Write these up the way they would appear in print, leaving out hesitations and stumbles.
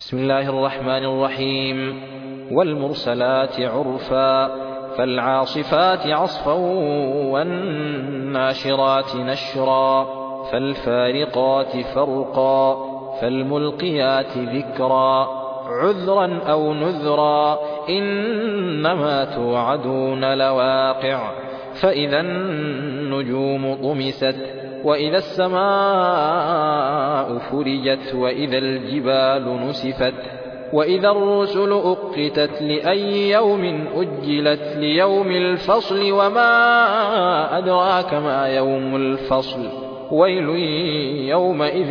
بسم الله الرحمن الرحيم. والمرسلات عرفا فالعاصفات عصفا والناشرات نشرا فالفارقات فرقا فالملقيات ذكرا عذرا أو نذرا إنما توعدون لواقع فإذا النجوم طمست وإذا السماء فرجت وإذا الجبال نسفت وإذا الرسل أقتت لأي يوم أجلت ليوم الفصل وما أدراك ما يوم الفصل ويل يومئذ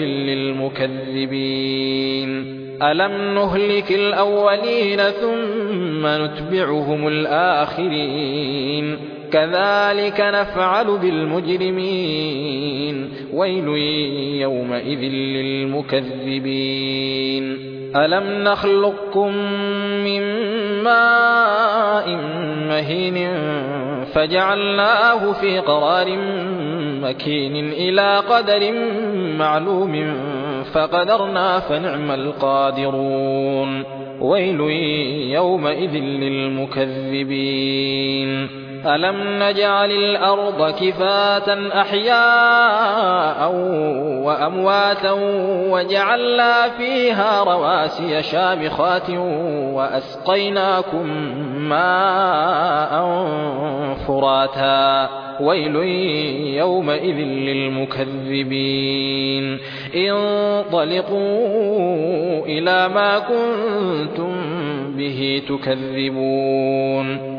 للمكذبين ألم نهلك الأولين ثم نتبعهم الآخرين كذلك نفعل بالمجرمين ويل يومئذ للمكذبين ألم نخلقكم من ماء مهين فجعلناه في قرار مكين إلى قدر معلوم فقدرنا فنعم القادرون ويل يومئذ للمكذبين ألم نجعل الأرض كفاة أحياء وأمواتا وجعلنا فيها رواسي شامخات وأسقيناكم ماء فراتا ويل يومئذ للمكذبين انطلقوا إلى ما كنتم به تكذبون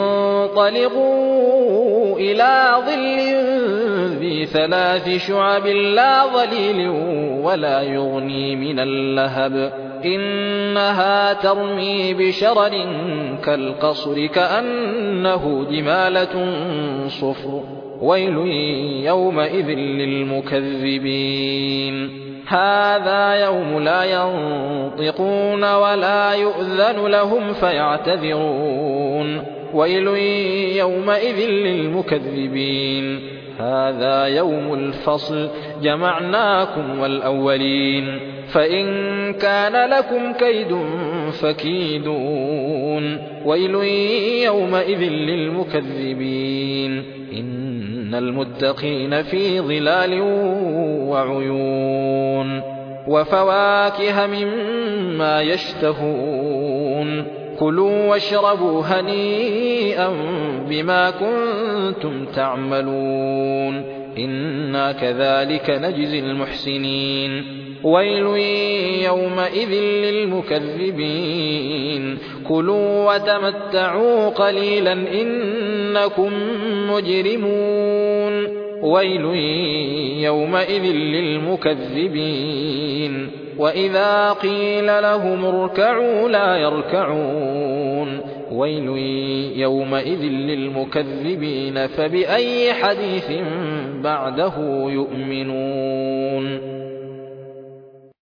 انطلقوا إلى ظل ذي 3 شعب لا ظليل ولا يغني من اللهب إنها ترمي بشرر كالقصر كأنه جمالة صفر ويل يومئذ للمكذبين هذا يوم لا ينطقون ولا يؤذن لهم فيعتذرون ويل يومئذ للمكذبين هذا يوم الفصل جمعناكم والأولين فإن كان لكم كيد فكيدون ويل يومئذ للمكذبين إن المتقين في ظلال وعيون وفواكه مما يشتهون كلوا واشربوا هنيئا بما كنتم تعملون إنا كذلك نجزي المحسنين ويل يومئذ للمكذبين كلوا وتمتعوا قليلا إنكم مجرمون ويل يومئذ للمكذبين وإذا قيل لهم اركعوا لا يركعون ويل يومئذ للمكذبين فبأي حديث بعده يؤمنون